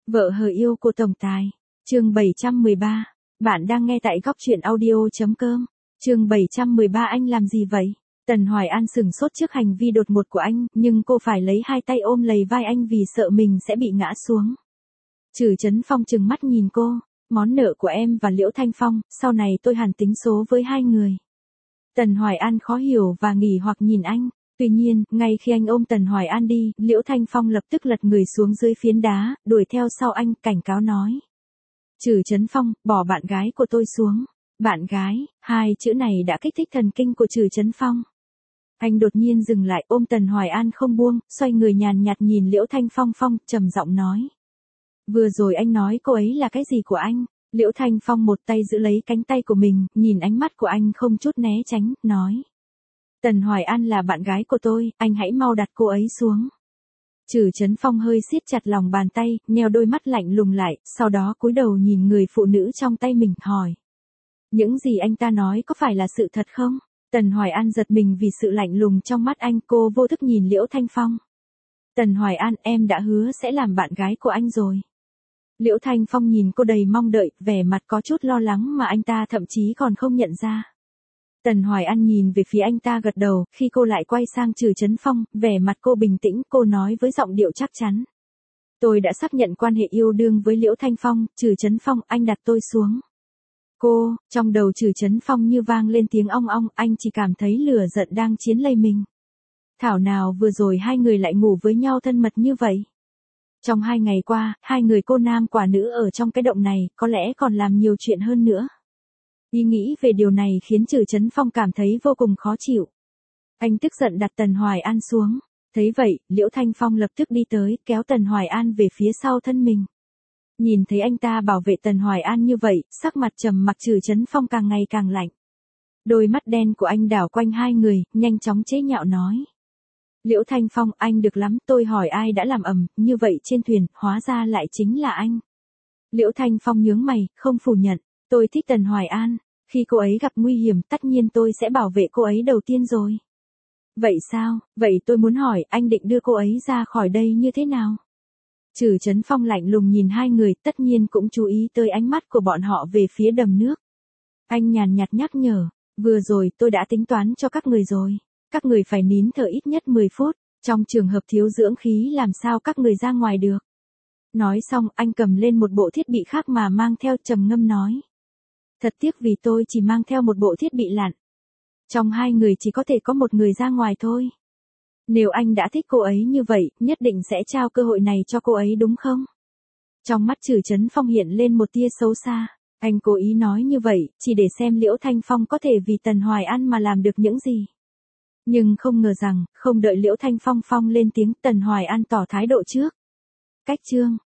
Vợ hờ yêu của tổng tài. Chương 713. Bạn đang nghe tại góc truyện audio.com. Chương 713. Anh làm gì vậy? Tần Hoài An sửng sốt trước hành vi đột ngột của anh, nhưng cô phải lấy hai tay ôm lấy vai anh vì sợ mình sẽ bị ngã xuống. Trử Chấn Phong trừng mắt nhìn cô. Món nợ của em và Liễu Thanh Phong, sau này tôi hàn tính số với hai người. Tần Hoài An khó hiểu và nghỉ hoặc nhìn anh. Tuy nhiên, ngay khi anh ôm Tần Hoài An đi, Liễu Thanh Phong lập tức lật người xuống dưới phiến đá, đuổi theo sau anh, cảnh cáo nói. Trử Chấn Phong, bỏ bạn gái của tôi xuống. Bạn gái, hai chữ này đã kích thích thần kinh của Trử Chấn Phong. Anh đột nhiên dừng lại, ôm Tần Hoài An không buông, xoay người nhàn nhạt nhìn Liễu Thanh Phong, trầm giọng nói. Vừa rồi anh nói cô ấy là cái gì của anh? Liễu Thanh Phong một tay giữ lấy cánh tay của mình, nhìn ánh mắt của anh không chút né tránh, nói. Tần Hoài An là bạn gái của tôi, anh hãy mau đặt cô ấy xuống. Trử Chấn Phong hơi siết chặt lòng bàn tay, nheo đôi mắt lạnh lùng lại, sau đó cúi đầu nhìn người phụ nữ trong tay mình, hỏi. Những gì anh ta nói có phải là sự thật không? Tần Hoài An giật mình vì sự lạnh lùng trong mắt anh, cô vô thức nhìn Liễu Thanh Phong. Tần Hoài An, em đã hứa sẽ làm bạn gái của anh rồi. Liễu Thanh Phong nhìn cô đầy mong đợi, vẻ mặt có chút lo lắng mà anh ta thậm chí còn không nhận ra. Tần Hoài An nhìn về phía anh ta gật đầu, khi cô lại quay sang Trử Chấn Phong, vẻ mặt cô bình tĩnh, cô nói với giọng điệu chắc chắn. Tôi đã xác nhận quan hệ yêu đương với Liễu Thanh Phong, Trử Chấn Phong, anh đặt tôi xuống. Cô, trong đầu Trử Chấn Phong như vang lên tiếng ong ong, anh chỉ cảm thấy lửa giận đang chiến lây mình. Thảo nào vừa rồi hai người lại ngủ với nhau thân mật như vậy. Trong 2 ngày qua, hai người cô nam quả nữ ở trong cái động này, có lẽ còn làm nhiều chuyện hơn nữa. Ý nghĩ về điều này khiến Trử Chấn Phong cảm thấy vô cùng khó chịu. Anh tức giận đặt Tần Hoài An xuống. Thấy vậy, Liễu Thanh Phong lập tức đi tới, kéo Tần Hoài An về phía sau thân mình. Nhìn thấy anh ta bảo vệ Tần Hoài An như vậy, sắc mặt trầm mặc Trử Chấn Phong càng ngày càng lạnh. Đôi mắt đen của anh đảo quanh hai người, nhanh chóng chế nhạo nói. Liễu Thanh Phong, anh được lắm, tôi hỏi ai đã làm ầm như vậy trên thuyền, hóa ra lại chính là anh. Liễu Thanh Phong nhướng mày, không phủ nhận, tôi thích Tần Hoài An, khi cô ấy gặp nguy hiểm tất nhiên tôi sẽ bảo vệ cô ấy đầu tiên rồi. Vậy sao, vậy tôi muốn hỏi anh định đưa cô ấy ra khỏi đây như thế nào? Trử Chấn Phong lạnh lùng nhìn hai người, tất nhiên cũng chú ý tới ánh mắt của bọn họ về phía đầm nước. Anh nhàn nhạt nhắc nhở, vừa rồi tôi đã tính toán cho các người rồi. Các người phải nín thở ít nhất 10 phút, trong trường hợp thiếu dưỡng khí làm sao các người ra ngoài được. Nói xong, anh cầm lên một bộ thiết bị khác mà mang theo, trầm ngâm nói. Thật tiếc vì tôi chỉ mang theo một bộ thiết bị lặn. Trong hai người chỉ có thể có một người ra ngoài thôi. Nếu anh đã thích cô ấy như vậy, nhất định sẽ trao cơ hội này cho cô ấy đúng không? Trong mắt Trử Chấn Phong hiện lên một tia xấu xa. Anh cố ý nói như vậy, chỉ để xem Liễu Thanh Phong có thể vì Tần Hoài An mà làm được những gì. Nhưng không ngờ rằng, không đợi Liễu Thanh Phong lên tiếng, Tần Hoài An tỏ thái độ trước. Cách chương.